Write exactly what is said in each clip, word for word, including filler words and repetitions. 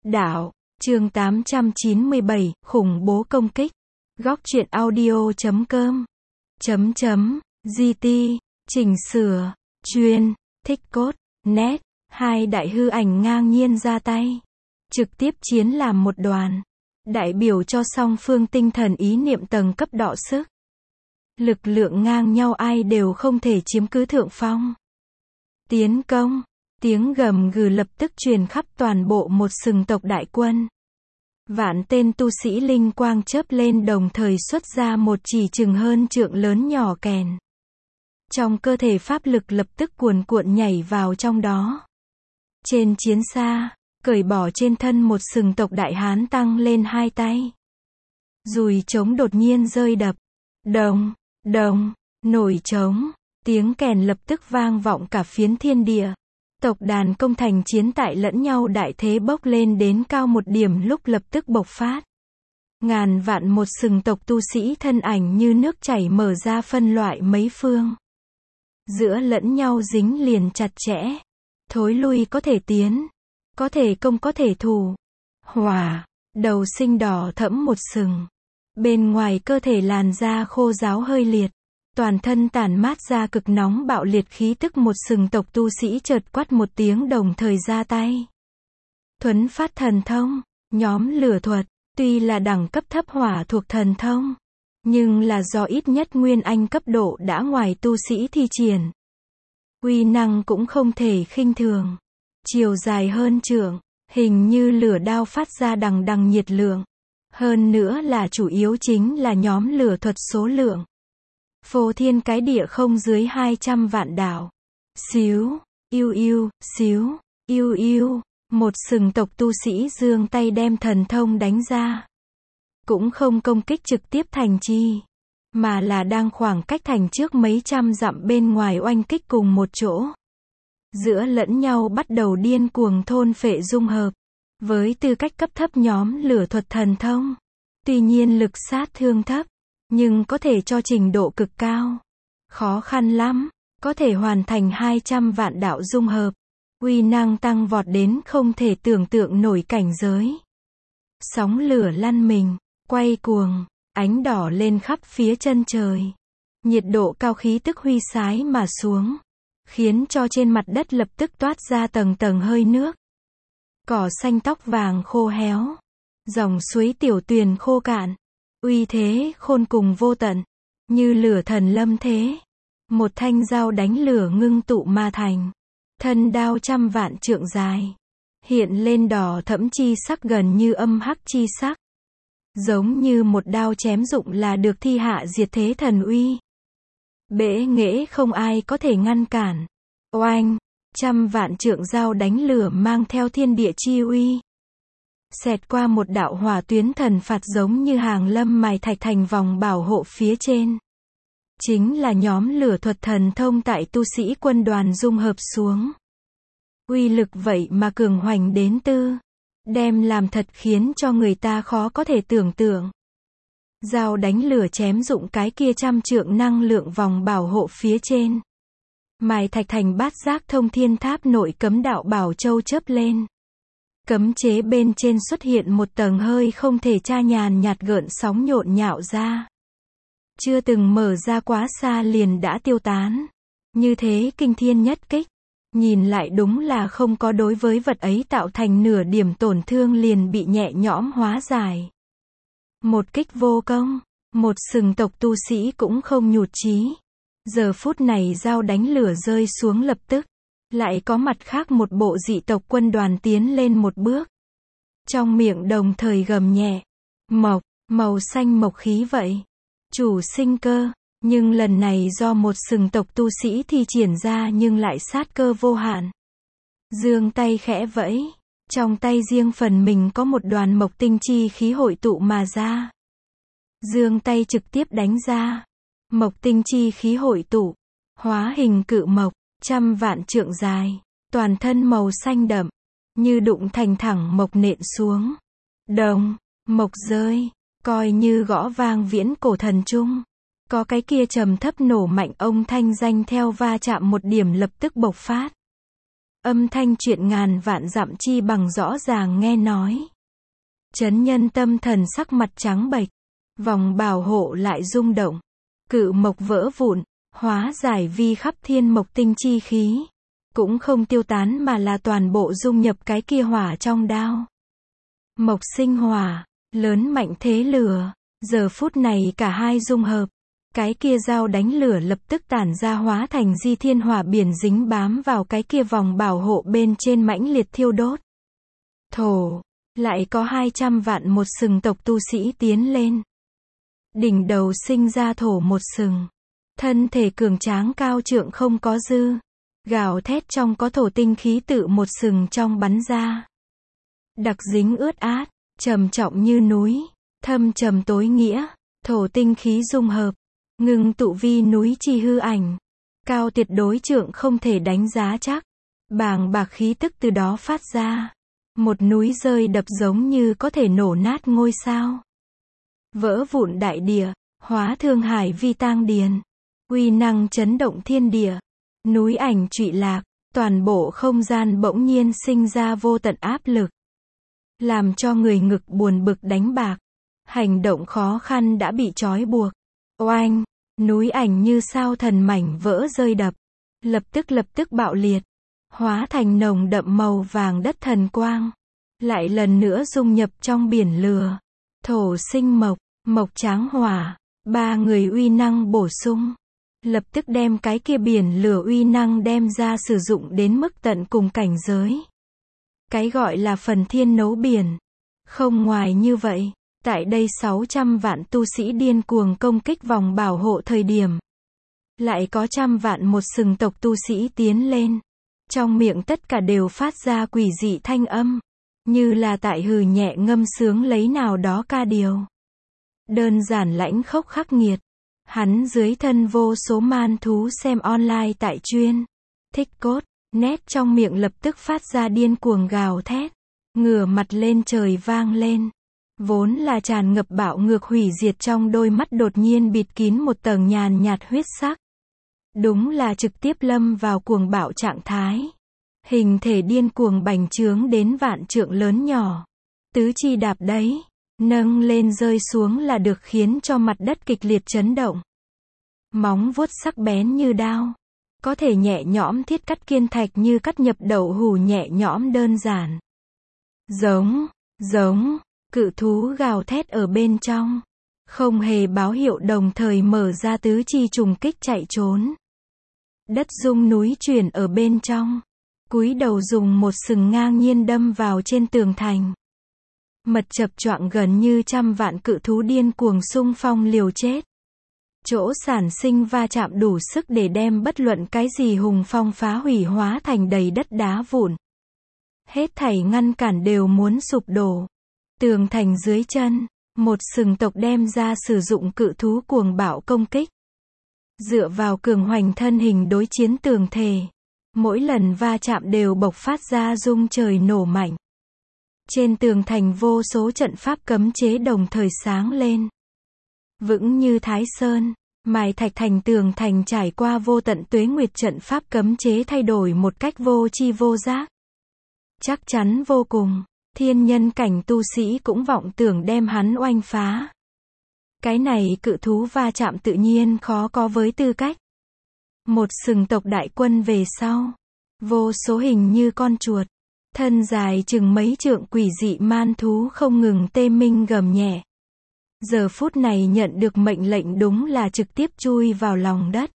Đạo, chương tám trăm chín mươi bảy, khủng bố công kích. Góc truyện audio chấm com. Chấm chấm, giê tê, chỉnh sửa, chuyên, thích cốt, net, hai đại hư ảnh ngang nhiên ra tay. Trực tiếp chiến làm một đoàn. Đại biểu cho song phương tinh thần ý niệm tầng cấp đọ sức. Lực lượng ngang nhau ai đều không thể chiếm cứ thượng phong. Tiến công. Tiếng gầm gừ lập tức truyền khắp toàn bộ một sừng tộc đại quân. Vạn tên tu sĩ linh quang chớp lên đồng thời xuất ra một chỉ chừng hơn trượng lớn nhỏ kèn. Trong cơ thể pháp lực lập tức cuồn cuộn nhảy vào trong đó. Trên chiến xa, cởi bỏ trên thân một sừng tộc đại hán tăng lên hai tay. Dùi trống đột nhiên rơi đập. Đồng, đồng, nổi trống, tiếng kèn lập tức vang vọng cả phiến thiên địa. Tộc đàn công thành chiến tại lẫn nhau đại thế bốc lên đến cao một điểm lúc lập tức bộc phát. Ngàn vạn một sừng tộc tu sĩ thân ảnh như nước chảy mở ra phân loại mấy phương. Giữa lẫn nhau dính liền chặt chẽ. Thối lui có thể tiến. Có thể công có thể thủ. Hỏa, đầu sinh đỏ thẫm một sừng. Bên ngoài cơ thể làn da khô ráo hơi liệt. Toàn thân tản mát ra cực nóng bạo liệt khí tức một sừng tộc tu sĩ chợt quát một tiếng đồng thời ra tay. Thuấn phát thần thông, nhóm lửa thuật, tuy là đẳng cấp thấp hỏa thuộc thần thông, nhưng là do ít nhất nguyên anh cấp độ đã ngoài tu sĩ thi triển. Uy năng cũng không thể khinh thường. Chiều dài hơn trượng, hình như lửa đao phát ra đằng đằng nhiệt lượng. Hơn nữa là chủ yếu chính là nhóm lửa thuật số lượng. Phô thiên cái địa không dưới hai trăm vạn đạo. Xíu, yêu yêu, xíu, yêu yêu, một sừng tộc tu sĩ giương tay đem thần thông đánh ra. Cũng không công kích trực tiếp thành chi, mà là đang khoảng cách thành trước mấy trăm dặm bên ngoài oanh kích cùng một chỗ. Giữa lẫn nhau bắt đầu điên cuồng thôn phệ dung hợp. Với tư cách cấp thấp nhóm lửa thuật thần thông. Tuy nhiên lực sát thương thấp. Nhưng có thể cho trình độ cực cao. Khó khăn lắm. Có thể hoàn thành hai trăm vạn đạo dung hợp. Uy năng tăng vọt đến không thể tưởng tượng nổi cảnh giới. Sóng lửa lăn mình, quay cuồng, ánh đỏ lên khắp phía chân trời. Nhiệt độ cao khí tức huy sái mà xuống. Khiến cho trên mặt đất lập tức toát ra tầng tầng hơi nước. Cỏ xanh tóc vàng khô héo. Dòng suối tiểu tuyền khô cạn. Uy thế khôn cùng vô tận, như lửa thần lâm thế. Một thanh dao đánh lửa ngưng tụ ma thành. Thân đao trăm vạn trượng dài. Hiện lên đỏ thẫm chi sắc gần như âm hắc chi sắc. Giống như một đao chém dụng là được thi hạ diệt thế thần uy. Bẽ nghễ không ai có thể ngăn cản. Oanh, trăm vạn trượng dao đánh lửa mang theo thiên địa chi uy. Xẹt qua một đạo hỏa tuyến thần phạt giống như hàng lâm mài thạch thành vòng bảo hộ phía trên. Chính là nhóm lửa thuật thần thông tại tu sĩ quân đoàn dung hợp xuống. Uy lực vậy mà cường hoành đến tư. Đem làm thật khiến cho người ta khó có thể tưởng tượng. Dao đánh lửa chém dụng cái kia trăm trượng năng lượng vòng bảo hộ phía trên. Mài thạch thành bát giác thông thiên tháp nội cấm đạo bảo châu chớp lên. Cấm chế bên trên xuất hiện một tầng hơi không thể tra nhàn nhạt gợn sóng nhộn nhạo ra. Chưa từng mở ra quá xa liền đã tiêu tán. Như thế kinh thiên nhất kích. Nhìn lại đúng là không có đối với vật ấy tạo thành nửa điểm tổn thương liền bị nhẹ nhõm hóa giải. Một kích vô công. Một sừng tộc tu sĩ cũng không nhụt chí. Giờ phút này dao đánh lửa rơi xuống lập tức. Lại có mặt khác một bộ dị tộc quân đoàn tiến lên một bước. Trong miệng đồng thời gầm nhẹ. Mộc, màu xanh mộc khí vậy. Chủ sinh cơ. Nhưng lần này do một sừng tộc tu sĩ thi triển ra nhưng lại sát cơ vô hạn. Dương tay khẽ vẫy. Trong tay riêng phần mình có một đoàn mộc tinh chi khí hội tụ mà ra. Dương tay trực tiếp đánh ra. Mộc tinh chi khí hội tụ. Hóa hình cự mộc. Trăm vạn trượng dài, toàn thân màu xanh đậm, như đụng thành thẳng mộc nện xuống. Đồng, mộc rơi, coi như gõ vang viễn cổ thần trung. Có cái kia trầm thấp nổ mạnh ông thanh danh theo va chạm một điểm lập tức bộc phát. Âm thanh chuyện ngàn vạn dặm chi bằng rõ ràng nghe nói. Chấn nhân tâm thần sắc mặt trắng bệch. Vòng bảo hộ lại rung động. Cự mộc vỡ vụn, hóa giải vi khắp thiên mộc tinh chi khí. Cũng không tiêu tán mà là toàn bộ dung nhập cái kia hỏa trong đao. Mộc sinh hỏa, lớn mạnh thế lửa. Giờ phút này cả hai dung hợp. Cái kia dao đánh lửa lập tức tản ra hóa thành di thiên hỏa biển dính bám vào cái kia vòng bảo hộ bên trên mãnh liệt thiêu đốt. Thổ, lại có hai trăm vạn một sừng tộc tu sĩ tiến lên. Đỉnh đầu sinh ra thổ một sừng. Thân thể cường tráng cao trượng không có dư. Gào thét trong có thổ tinh khí tự một sừng trong bắn ra. Đặc dính ướt át, trầm trọng như núi, thâm trầm tối nghĩa, thổ tinh khí dung hợp. Ngưng tụ vi núi chi hư ảnh. Cao tuyệt đối trượng không thể đánh giá chắc. Bàng bạc khí tức từ đó phát ra. Một núi rơi đập giống như có thể nổ nát ngôi sao. Vỡ vụn đại địa, hóa thương hải vi tang điền. Uy năng chấn động thiên địa. Núi ảnh trụy lạc, toàn bộ không gian bỗng nhiên sinh ra vô tận áp lực. Làm cho người ngực buồn bực đánh bạc. Hành động khó khăn đã bị trói buộc. Oanh, núi ảnh như sao thần mảnh vỡ rơi đập. Lập tức lập tức bạo liệt. Hóa thành nồng đậm màu vàng đất thần quang. Lại lần nữa dung nhập trong biển lửa. Thổ sinh mộc, mộc tráng hỏa. Ba người uy năng bổ sung. Lập tức đem cái kia biển lửa uy năng đem ra sử dụng đến mức tận cùng cảnh giới. Cái gọi là phần thiên nấu biển. Không ngoài như vậy. Tại đây sáu trăm vạn tu sĩ điên cuồng công kích vòng bảo hộ thời điểm. Lại có trăm vạn một sừng tộc tu sĩ tiến lên. Trong miệng tất cả đều phát ra quỷ dị thanh âm. Như là tại hừ nhẹ ngâm sướng lấy nào đó ca điều. Đơn giản lãnh khốc khắc nghiệt. Hắn dưới thân vô số man thú xem online tại chuyên. Thích cốt, nét trong miệng lập tức phát ra điên cuồng gào thét. Ngửa mặt lên trời vang lên. Vốn là tràn ngập bạo ngược hủy diệt trong đôi mắt đột nhiên bịt kín một tầng nhàn nhạt huyết sắc. Đúng là trực tiếp lâm vào cuồng bạo trạng thái. Hình thể điên cuồng bành trướng đến vạn trượng lớn nhỏ. Tứ chi đạp đấy. Nâng lên rơi xuống là được khiến cho mặt đất kịch liệt chấn động. Móng vuốt sắc bén như đao. Có thể nhẹ nhõm thiết cắt kiên thạch như cắt nhập đậu hủ nhẹ nhõm đơn giản. Giống, giống. Cự thú gào thét ở bên trong. Không hề báo hiệu đồng thời mở ra tứ chi trùng kích chạy trốn. Đất rung núi chuyển ở bên trong. Cúi đầu dùng một sừng ngang nhiên đâm vào trên tường thành. Mật chập choạng gần như trăm vạn cự thú điên cuồng xung phong liều chết. Chỗ sản sinh va chạm đủ sức để đem bất luận cái gì hùng phong phá hủy hóa thành đầy đất đá vụn. Hết thảy ngăn cản đều muốn sụp đổ. Tường thành dưới chân, một sừng tộc đem ra sử dụng cự thú cuồng bạo công kích. Dựa vào cường hoành thân hình đối chiến tường thề. Mỗi lần va chạm đều bộc phát ra rung trời nổ mạnh. Trên tường thành vô số trận pháp cấm chế đồng thời sáng lên. Vững như Thái Sơn, mài thạch thành tường thành trải qua vô tận tuế nguyệt trận pháp cấm chế thay đổi một cách vô tri vô giác. Chắc chắn vô cùng. Thiên nhân cảnh tu sĩ cũng vọng tưởng đem hắn oanh phá. Cái này cự thú va chạm tự nhiên khó có với tư cách. Một sừng tộc đại quân về sau. Vô số hình như con chuột. Thân dài chừng mấy trượng quỷ dị man thú không ngừng tê minh gầm nhẹ. Giờ phút này nhận được mệnh lệnh đúng là trực tiếp chui vào lòng đất.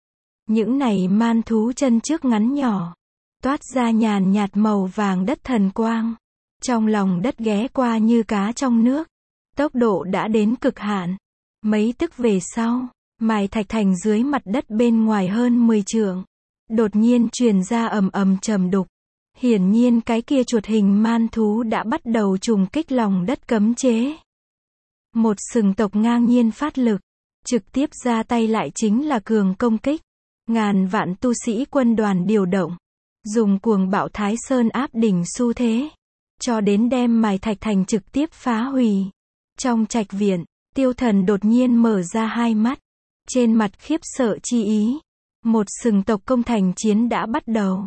Những này man thú chân trước ngắn nhỏ. Toát ra nhàn nhạt màu vàng đất thần quang. Trong lòng đất ghé qua như cá trong nước. Tốc độ đã đến cực hạn. Mấy tức về sau, mài thạch thành dưới mặt đất bên ngoài hơn mười trượng. Đột nhiên truyền ra ầm ầm trầm đục. Hiển nhiên cái kia chuột hình man thú đã bắt đầu trùng kích lòng đất cấm chế. Một sừng tộc ngang nhiên phát lực. Trực tiếp ra tay lại chính là cường công kích. Ngàn vạn tu sĩ quân đoàn điều động. Dùng cuồng bạo Thái Sơn áp đỉnh xu thế. Cho đến đem mài thạch thành trực tiếp phá hủy. Trong trạch viện, Tiêu Thần đột nhiên mở ra hai mắt. Trên mặt khiếp sợ chi ý. Một sừng tộc công thành chiến đã bắt đầu.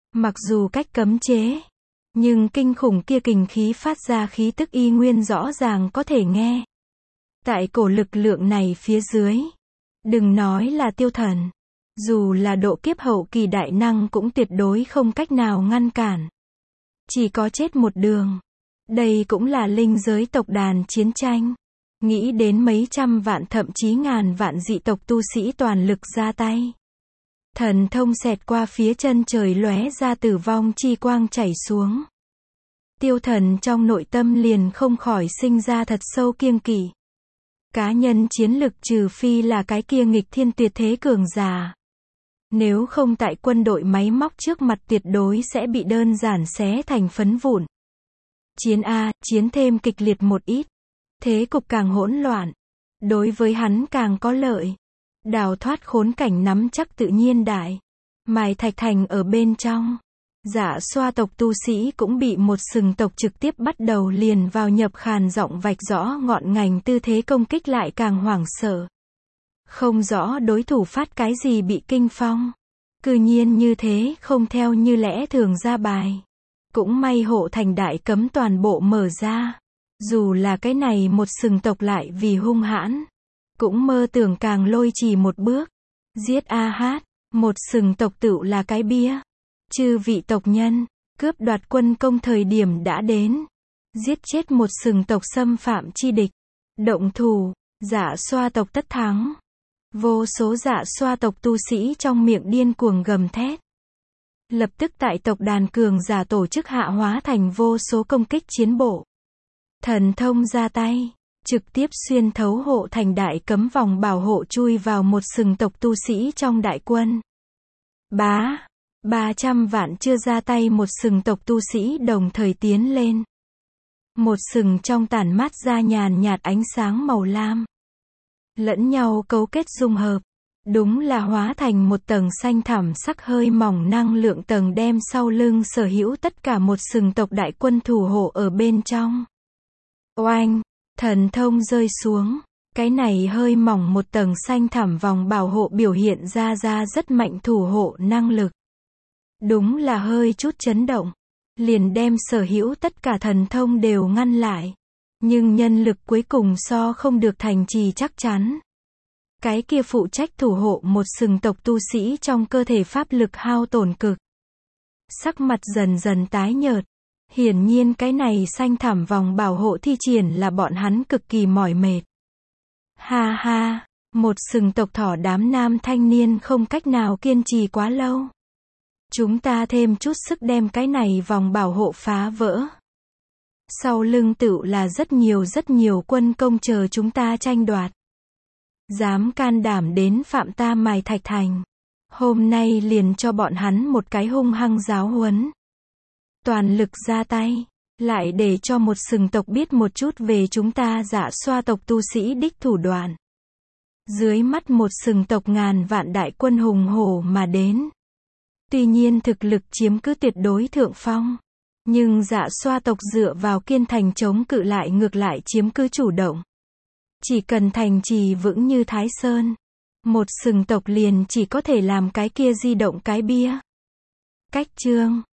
Mặc dù cách cấm chế, nhưng kinh khủng kia kình khí phát ra khí tức y nguyên rõ ràng có thể nghe. Tại cổ lực lượng này phía dưới, đừng nói là tiêu thần, dù là độ kiếp hậu kỳ đại năng cũng tuyệt đối không cách nào ngăn cản. Chỉ có chết một đường. Đây cũng là linh giới tộc đàn chiến tranh. Nghĩ đến mấy trăm vạn thậm chí ngàn vạn dị tộc tu sĩ toàn lực ra tay. Thần thông xẹt qua phía chân trời lóe ra tử vong chi quang chảy xuống. Tiêu thần trong nội tâm liền không khỏi sinh ra thật sâu kiêng kỵ. Cá nhân chiến lực trừ phi là cái kia nghịch thiên tuyệt thế cường giả. Nếu không tại quân đội máy móc trước mặt tuyệt đối sẽ bị đơn giản xé thành phấn vụn. Chiến A, chiến thêm kịch liệt một ít. Thế cục càng hỗn loạn. Đối với hắn càng có lợi. Đào thoát khốn cảnh nắm chắc tự nhiên đại. Mài Thạch Thành ở bên trong. Dạ xoa tộc tu sĩ cũng bị một sừng tộc trực tiếp bắt đầu liền vào nhập khàn giọng vạch rõ ngọn ngành tư thế công kích lại càng hoảng sợ. Không rõ đối thủ phát cái gì bị kinh phong. Cư nhiên như thế không theo như lẽ thường ra bài. Cũng may hộ thành đại cấm toàn bộ mở ra. Dù là cái này một sừng tộc lại vì hung hãn. Cũng mơ tưởng càng lôi chỉ một bước. Giết a hát, một sừng tộc tựu là cái bia. Chư vị tộc nhân, cướp đoạt quân công thời điểm đã đến. Giết chết một sừng tộc xâm phạm chi địch. Động thủ, dạ xoa tộc tất thắng. Vô số dạ xoa tộc tu sĩ trong miệng điên cuồng gầm thét. Lập tức tại tộc đàn cường giả tổ chức hạ hóa thành vô số công kích chiến bộ. Thần thông ra tay, trực tiếp xuyên thấu hộ thành đại cấm vòng bảo hộ chui vào một sừng tộc tu sĩ trong đại quân. Bá, ba trăm vạn chưa ra tay một sừng tộc tu sĩ đồng thời tiến lên. Một sừng trong tản mát ra nhàn nhạt ánh sáng màu lam. Lẫn nhau cấu kết dung hợp. Đúng là hóa thành một tầng xanh thẳm sắc hơi mỏng năng lượng tầng đem sau lưng sở hữu tất cả một sừng tộc đại quân thủ hộ ở bên trong. Oanh, thần thông rơi xuống. Cái này hơi mỏng một tầng xanh thẳm vòng bảo hộ biểu hiện ra ra rất mạnh thủ hộ năng lực. Đúng là hơi chút chấn động. Liền đem sở hữu tất cả thần thông đều ngăn lại. Nhưng nhân lực cuối cùng so không được thành trì chắc chắn. Cái kia phụ trách thủ hộ một sừng tộc tu sĩ trong cơ thể pháp lực hao tổn cực. Sắc mặt dần dần tái nhợt. Hiển nhiên cái này xanh thẳm vòng bảo hộ thi triển là bọn hắn cực kỳ mỏi mệt. Ha ha, một sừng tộc thỏ đám nam thanh niên không cách nào kiên trì quá lâu. Chúng ta thêm chút sức đem cái này vòng bảo hộ phá vỡ. Sau lưng tựu là rất nhiều rất nhiều quân công chờ chúng ta tranh đoạt. Dám can đảm đến phạm ta Mài Thạch Thành. Hôm nay liền cho bọn hắn một cái hung hăng giáo huấn. Toàn lực ra tay. Lại để cho một sừng tộc biết một chút về chúng ta dạ xoa tộc tu sĩ đích thủ đoạn. Dưới mắt một sừng tộc ngàn vạn đại quân hùng hổ mà đến. Tuy nhiên thực lực chiếm cứ tuyệt đối thượng phong. Nhưng dạ xoa tộc dựa vào kiên thành chống cự lại ngược lại chiếm cứ chủ động. Chỉ cần thành trì vững như Thái Sơn. Một sừng tộc liền chỉ có thể làm cái kia di động cái bia. Cách chương